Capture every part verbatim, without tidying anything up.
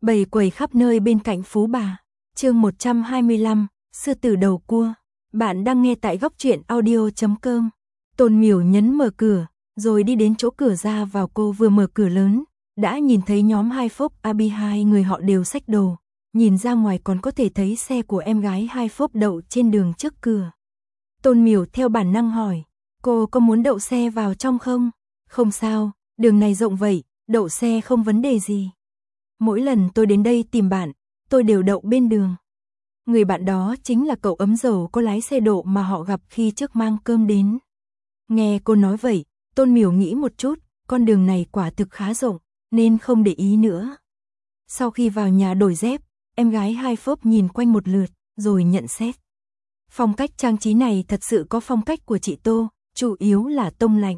Bầy quầy khắp nơi bên cạnh phú bà. Chương một trăm hai mươi lăm, sư tử đầu cua. Bạn đang nghe tại góc truyện audio chấm com. Tôn Miểu nhấn mở cửa, rồi đi đến chỗ cửa ra vào. Cô vừa mở cửa lớn, đã nhìn thấy nhóm hai Phốp Abi, hai người họ đều xách đồ. Nhìn ra ngoài còn có thể thấy xe của em gái hai Phốp đậu trên đường trước cửa. Tôn Miểu theo bản năng hỏi, cô có muốn đậu xe vào trong không? Không sao, đường này rộng vậy, đậu xe không vấn đề gì. Mỗi lần tôi đến đây tìm bạn, tôi đều đậu bên đường. Người bạn đó chính là cậu ấm dầu có lái xe độ mà họ gặp khi trước mang cơm đến. Nghe cô nói vậy, Tôn Miểu nghĩ một chút, con đường này quả thực khá rộng, nên không để ý nữa. Sau khi vào nhà đổi dép, em gái hai Phốp nhìn quanh một lượt, rồi nhận xét. Phong cách trang trí này thật sự có phong cách của chị Tô, chủ yếu là tông lạnh.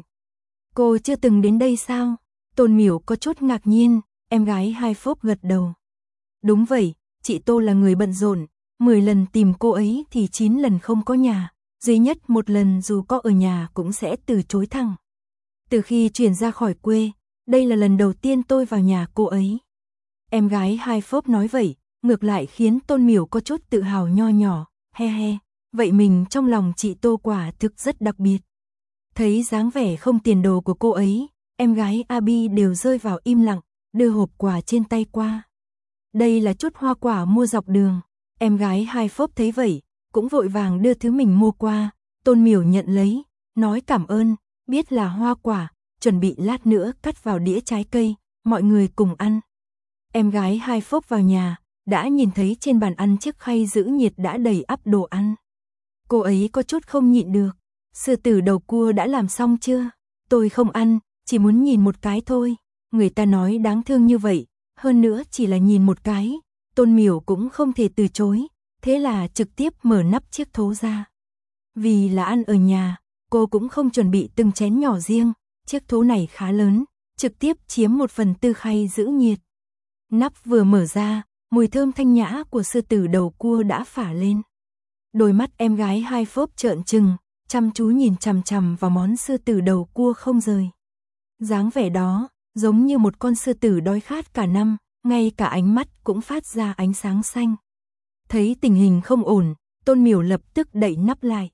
Cô chưa từng đến đây sao? Tôn Miểu có chút ngạc nhiên, em gái hai Phốp gật đầu. Đúng vậy, chị Tô là người bận rộn, mười lần tìm cô ấy thì chín lần không có nhà, duy nhất một lần dù có ở nhà cũng sẽ từ chối thẳng. Từ khi chuyển ra khỏi quê, đây là lần đầu tiên tôi vào nhà cô ấy. Em gái hai Phốp nói vậy, ngược lại khiến Tôn Miểu có chút tự hào nho nhỏ, he he, vậy mình trong lòng chị Tô quả thực rất đặc biệt. Thấy dáng vẻ không tiền đồ của cô ấy, em gái Abi đều rơi vào im lặng, đưa hộp quà trên tay qua. Đây là chút hoa quả mua dọc đường. Em gái hai Phốp thấy vậy, cũng vội vàng đưa thứ mình mua qua. Tôn Miểu nhận lấy, nói cảm ơn, biết là hoa quả, chuẩn bị lát nữa cắt vào đĩa trái cây, mọi người cùng ăn. Em gái hai Phốp vào nhà, đã nhìn thấy trên bàn ăn chiếc khay giữ nhiệt đã đầy ắp đồ ăn. Cô ấy có chút không nhịn được, sư tử đầu cua đã làm xong chưa? Tôi không ăn, chỉ muốn nhìn một cái thôi. Người ta nói đáng thương như vậy, hơn nữa chỉ là nhìn một cái. Tôn Miểu cũng không thể từ chối, thế là trực tiếp mở nắp chiếc thố ra. Vì là ăn ở nhà, cô cũng không chuẩn bị từng chén nhỏ riêng, chiếc thố này khá lớn, trực tiếp chiếm một phần tư khay giữ nhiệt. Nắp vừa mở ra, mùi thơm thanh nhã của sư tử đầu cua đã phả lên. Đôi mắt em gái hai Phốp trợn trừng, chăm chú nhìn chằm chằm vào món sư tử đầu cua không rời. Dáng vẻ đó, giống như một con sư tử đói khát cả năm, ngay cả ánh mắt cũng phát ra ánh sáng xanh. Thấy tình hình không ổn, Tôn Miểu lập tức đậy nắp lại.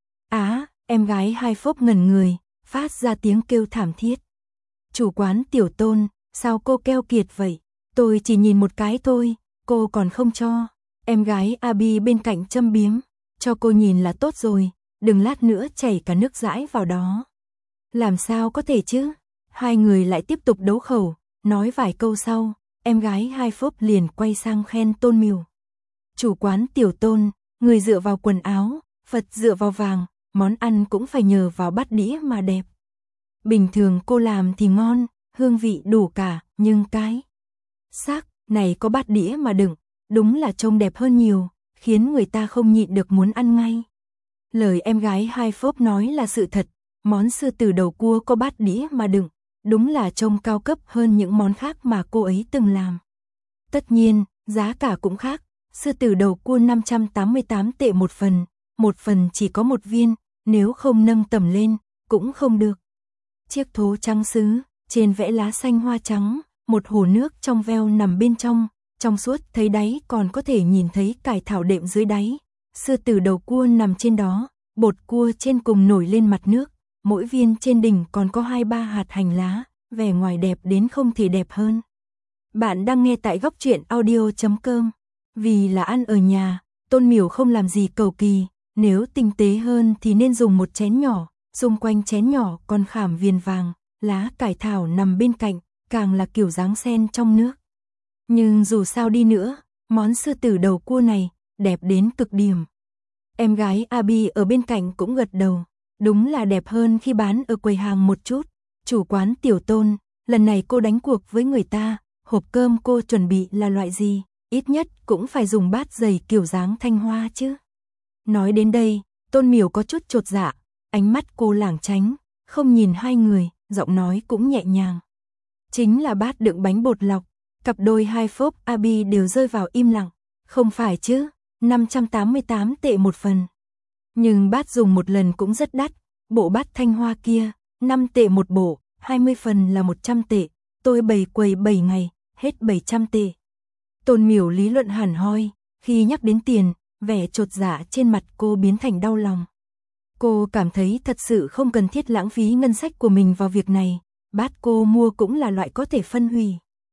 Á, em gái hai Phốp ngẩn người, phát ra tiếng kêu thảm thiết. Chủ quán Tiểu Tôn, sao cô keo kiệt vậy? Tôi chỉ nhìn một cái thôi, cô còn không cho. Em gái Abi bên cạnh châm biếm, cho cô nhìn là tốt rồi, đừng lát nữa chảy cả nước dãi vào đó. Làm sao có thể chứ? Hai người lại tiếp tục đấu khẩu, nói vài câu sau, em gái hai Phốp liền quay sang khen Tôn Miểu. Chủ quán Tiểu Tôn, người dựa vào quần áo, Phật dựa vào vàng, món ăn cũng phải nhờ vào bát đĩa mà đẹp. Bình thường cô làm thì ngon, hương vị đủ cả, nhưng cái xác này có bát đĩa mà đựng, đúng là trông đẹp hơn nhiều, khiến người ta không nhịn được muốn ăn ngay. Lời em gái hai Phốp nói là sự thật, món sư tử đầu cua có bát đĩa mà đựng, đúng là trông cao cấp hơn những món khác mà cô ấy từng làm. Tất nhiên, giá cả cũng khác, sư tử đầu cua năm trăm tám mươi tám tệ một phần, một phần chỉ có một viên, nếu không nâng tầm lên, cũng không được. Chiếc thố trắng sứ, trên vẽ lá xanh hoa trắng, một hồ nước trong veo nằm bên trong, trong suốt thấy đáy còn có thể nhìn thấy cải thảo đệm dưới đáy. Sư tử đầu cua nằm trên đó, bột cua trên cùng nổi lên mặt nước, mỗi viên trên đỉnh còn có hai ba hạt hành lá, vẻ ngoài đẹp đến không thể đẹp hơn. Bạn đang nghe tại góc truyện audio chấm com. Vì là ăn ở nhà, Tôn Miểu không làm gì cầu kỳ, nếu tinh tế hơn thì nên dùng một chén nhỏ, xung quanh chén nhỏ còn khảm viền vàng, lá cải thảo nằm bên cạnh, càng là kiểu dáng sen trong nước. Nhưng dù sao đi nữa, món sư tử đầu cua này, đẹp đến cực điểm. Em gái Abi ở bên cạnh cũng gật đầu, đúng là đẹp hơn khi bán ở quầy hàng một chút. Chủ quán Tiểu Tôn, lần này cô đánh cuộc với người ta, hộp cơm cô chuẩn bị là loại gì, ít nhất cũng phải dùng bát dày kiểu dáng thanh hoa chứ. Nói đến đây, Tôn Miểu có chút chột dạ, ánh mắt cô lảng tránh, không nhìn hai người, giọng nói cũng nhẹ nhàng. Chính là bát đựng bánh bột lọc. Cặp đôi hai Phốp Abi đều rơi vào im lặng, không phải chứ, năm trăm tám mươi tám tệ một phần. Nhưng bát dùng một lần cũng rất đắt, bộ bát thanh hoa kia, năm tệ một bộ, hai mươi phần là một trăm tệ, tôi bày quầy bảy ngày, hết bảy trăm tệ. Tôn Miểu lý luận hẳn hoi, khi nhắc đến tiền, vẻ chột dạ trên mặt cô biến thành đau lòng. Cô cảm thấy thật sự không cần thiết lãng phí ngân sách của mình vào việc này, bát cô mua cũng là loại có thể phân hủy.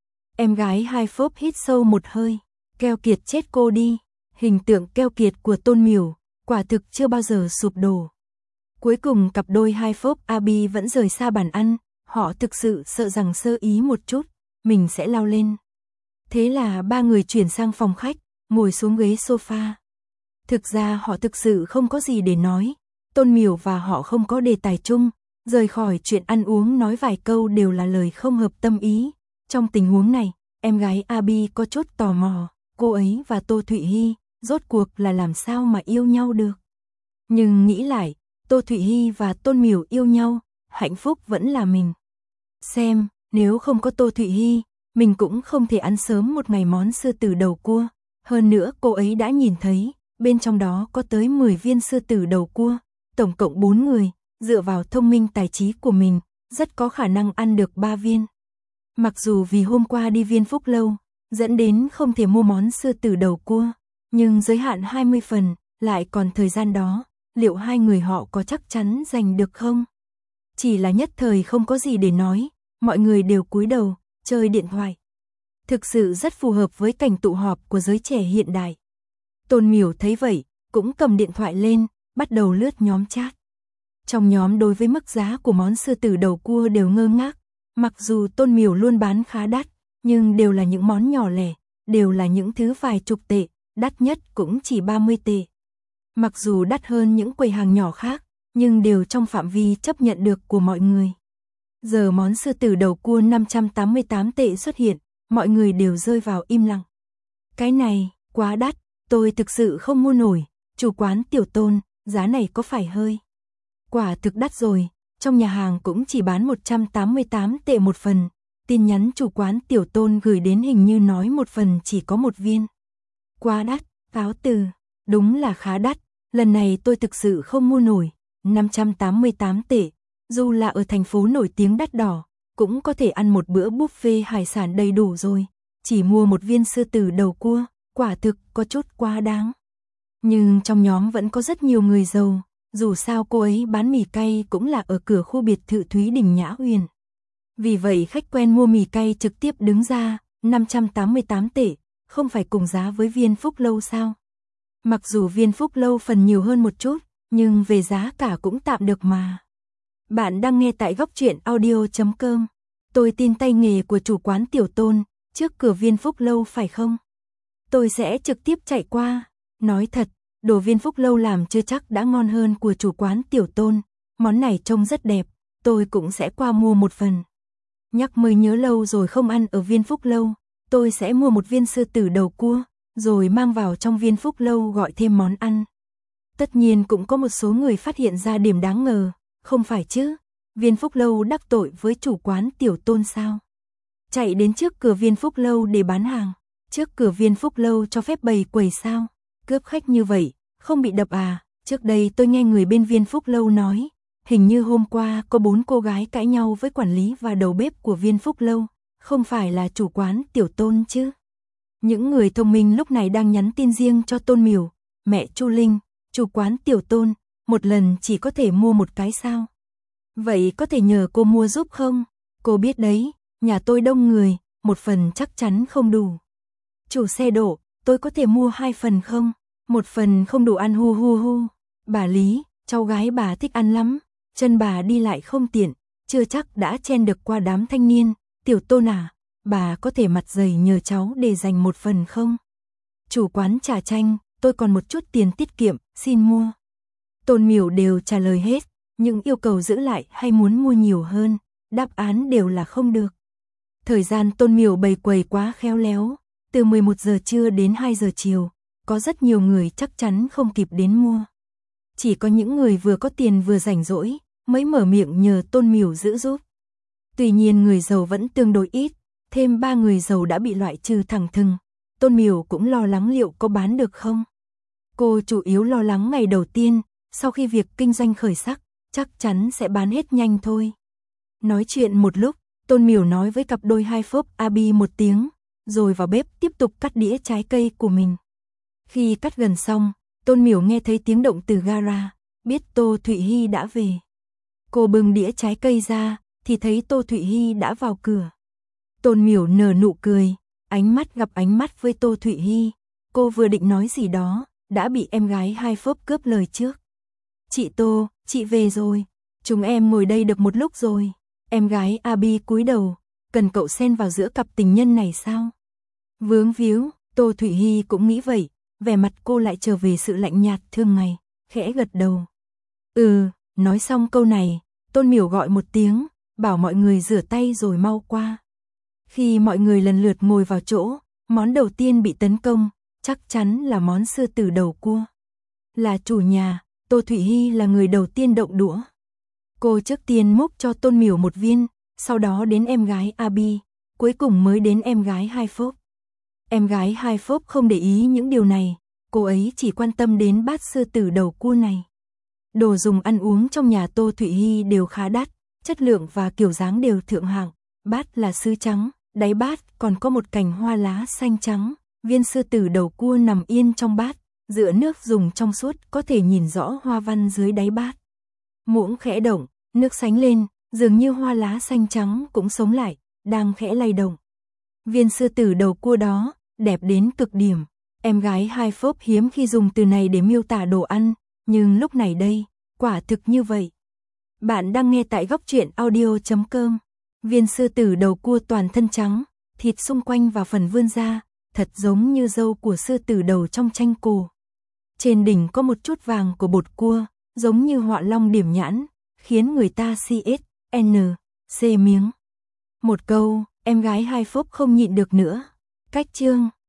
Em gái hai phốp hít sâu một hơi, keo kiệt chết cô đi, hình tượng keo kiệt của Tôn Miểu, quả thực chưa bao giờ sụp đổ. Cuối cùng cặp đôi hai phốp Abi vẫn rời xa bàn ăn, họ thực sự sợ rằng sơ ý một chút, mình sẽ lao lên. Thế là ba người chuyển sang phòng khách, ngồi xuống ghế sofa. Thực ra họ thực sự không có gì để nói, Tôn Miểu và họ không có đề tài chung, rời khỏi chuyện ăn uống nói vài câu đều là lời không hợp tâm ý. Trong tình huống này, em gái Abi có chút tò mò, cô ấy và Tô Thụy Hy, rốt cuộc là làm sao mà yêu nhau được. Nhưng nghĩ lại, Tô Thụy Hy và Tôn Miểu yêu nhau, hạnh phúc vẫn là mình. Xem, nếu không có Tô Thụy Hy, mình cũng không thể ăn sớm một ngày món sư tử đầu cua. Hơn nữa cô ấy đã nhìn thấy, bên trong đó có tới mười viên sư tử đầu cua, tổng cộng bốn người, dựa vào thông minh tài trí của mình, rất có khả năng ăn được ba viên. Mặc dù vì hôm qua đi Viên Phúc Lâu, dẫn đến không thể mua món sư tử đầu cua, nhưng giới hạn hai mươi phần, lại còn thời gian đó, liệu hai người họ có chắc chắn giành được không? Chỉ là nhất thời không có gì để nói, mọi người đều cúi đầu, chơi điện thoại. Thực sự rất phù hợp với cảnh tụ họp của giới trẻ hiện đại. Tôn Miểu thấy vậy, cũng cầm điện thoại lên, bắt đầu lướt nhóm chat. Trong nhóm đối với mức giá của món sư tử đầu cua đều ngơ ngác, mặc dù Tôn Miểu luôn bán khá đắt, nhưng đều là những món nhỏ lẻ, đều là những thứ vài chục tệ, đắt nhất cũng chỉ ba mươi tệ. Mặc dù đắt hơn những quầy hàng nhỏ khác, nhưng đều trong phạm vi chấp nhận được của mọi người. Giờ món sư tử đầu cua năm trăm tám mươi tám tệ xuất hiện, mọi người đều rơi vào im lặng. Cái này, quá đắt, tôi thực sự không mua nổi, chủ quán Tiểu Tôn, giá này có phải hơi quả thực đắt rồi, trong nhà hàng cũng chỉ bán một trăm tám mươi tám tệ một phần, tin nhắn chủ quán Tiểu Tôn gửi đến hình như nói một phần chỉ có một viên. Quá đắt, cáo từ, đúng là khá đắt, lần này tôi thực sự không mua nổi, năm trăm tám mươi tám tệ, dù là ở thành phố nổi tiếng đắt đỏ, cũng có thể ăn một bữa buffet hải sản đầy đủ rồi, chỉ mua một viên sư tử đầu cua, quả thực có chút quá đáng. Nhưng trong nhóm vẫn có rất nhiều người giàu, dù sao cô ấy bán mì cay cũng là ở cửa khu biệt thự Thúy Đình Nhã Huyền. Vì vậy khách quen mua mì cay trực tiếp đứng ra, năm trăm tám mươi tám tệ, không phải cùng giá với Viên Phúc Lâu sao? Mặc dù Viên Phúc Lâu phần nhiều hơn một chút, nhưng về giá cả cũng tạm được mà. Bạn đang nghe tại góc truyện audio chấm com. Tôi tin tay nghề của chủ quán Tiểu Tôn, trước cửa Viên Phúc Lâu phải không? Tôi sẽ trực tiếp chạy qua. Nói thật, đồ Viên Phúc Lâu làm chưa chắc đã ngon hơn của chủ quán Tiểu Tôn. Món này trông rất đẹp, tôi cũng sẽ qua mua một phần. Nhắc mới nhớ lâu rồi không ăn ở Viên Phúc Lâu, tôi sẽ mua một viên sư tử đầu cua, rồi mang vào trong Viên Phúc Lâu gọi thêm món ăn. Tất nhiên cũng có một số người phát hiện ra điểm đáng ngờ, không phải chứ? Viên Phúc Lâu đắc tội với chủ quán Tiểu Tôn sao? Chạy đến trước cửa Viên Phúc Lâu để bán hàng, trước cửa Viên Phúc Lâu cho phép bày quầy sao? Cướp khách như vậy, không bị đập à? Trước đây tôi nghe người bên Viên Phúc Lâu nói, hình như hôm qua có bốn cô gái cãi nhau với quản lý và đầu bếp của Viên Phúc Lâu, không phải là chủ quán Tiểu Tôn chứ? Những người thông minh lúc này đang nhắn tin riêng cho Tôn Miểu, mẹ Chu Linh, chủ quán Tiểu Tôn, một lần chỉ có thể mua một cái sao? Vậy có thể nhờ cô mua giúp không? Cô biết đấy, nhà tôi đông người, một phần chắc chắn không đủ. Chủ xe độ, tôi có thể mua hai phần không? Một phần không đủ ăn hu hu hu. Bà Lý, cháu gái bà thích ăn lắm, chân bà đi lại không tiện, chưa chắc đã chen được qua đám thanh niên. Tiểu Tôn à, bà có thể mặt dày nhờ cháu để dành một phần không? Chủ quán trà chanh, tôi còn một chút tiền tiết kiệm, xin mua. Tôn Miểu đều trả lời hết, nhưng yêu cầu giữ lại hay muốn mua nhiều hơn, đáp án đều là không được. Thời gian Tôn Miểu bày quầy quá khéo léo, từ mười một giờ trưa đến hai giờ chiều, có rất nhiều người chắc chắn không kịp đến mua. Chỉ có những người vừa có tiền vừa rảnh rỗi, mới mở miệng nhờ Tôn Miểu giữ giúp. Tuy nhiên người giàu vẫn tương đối ít, thêm ba người giàu đã bị loại trừ thẳng thừng. Tôn Miểu cũng lo lắng liệu có bán được không. Cô chủ yếu lo lắng ngày đầu tiên, sau khi việc kinh doanh khởi sắc, chắc chắn sẽ bán hết nhanh thôi. Nói chuyện một lúc, Tôn Miểu nói với cặp đôi hai phốp Abi một tiếng, rồi vào bếp tiếp tục cắt đĩa trái cây của mình. Khi cắt gần xong, Tôn Miểu nghe thấy tiếng động từ gara, biết Tô Thụy Hy đã về. Cô bưng đĩa trái cây ra, thì thấy Tô Thụy Hy đã vào cửa. Tôn Miểu nở nụ cười, ánh mắt gặp ánh mắt với Tô Thụy Hy. Cô vừa định nói gì đó, đã bị em gái hai phốp cướp lời trước. Chị Tô, chị về rồi. Chúng em ngồi đây được một lúc rồi. Em gái Abi cúi đầu, cần cậu xen vào giữa cặp tình nhân này sao? Vướng víu, Tô Thụy Hy cũng nghĩ vậy, vẻ mặt cô lại trở về sự lạnh nhạt thường ngày, khẽ gật đầu. Ừ, nói xong câu này, Tôn Miểu gọi một tiếng, bảo mọi người rửa tay rồi mau qua. Khi mọi người lần lượt ngồi vào chỗ, món đầu tiên bị tấn công, chắc chắn là món sư tử đầu cua. Là chủ nhà, Tô Thụy Hy là người đầu tiên động đũa. Cô trước tiên múc cho Tôn Miểu một viên, sau đó đến em gái Abi, cuối cùng mới đến em gái hai phốp. Em gái hai phốp không để ý những điều này, cô ấy chỉ quan tâm đến bát sư tử đầu cua này. Đồ dùng ăn uống trong nhà Tô Thụy Hy đều khá đắt, chất lượng và kiểu dáng đều thượng hạng. Bát là sứ trắng, đáy bát còn có một cành hoa lá xanh trắng, viên sư tử đầu cua nằm yên trong bát, dựa nước dùng trong suốt có thể nhìn rõ hoa văn dưới đáy bát. Muỗng khẽ động, nước sánh lên, dường như hoa lá xanh trắng cũng sống lại, đang khẽ lay động. Viên sư tử đầu cua đó, đẹp đến cực điểm. Em gái hai phốp hiếm khi dùng từ này để miêu tả đồ ăn, nhưng lúc này đây, quả thực như vậy. Bạn đang nghe tại góc truyện audio chấm com. Viên sư tử đầu cua toàn thân trắng, thịt xung quanh và phần vươn ra, thật giống như râu của sư tử đầu trong tranh cổ. Trên đỉnh có một chút vàng của bột cua, giống như họa long điểm nhãn, khiến người ta si ết, n, c miếng. Một câu, em gái hai phốp không nhịn được nữa. Cách chương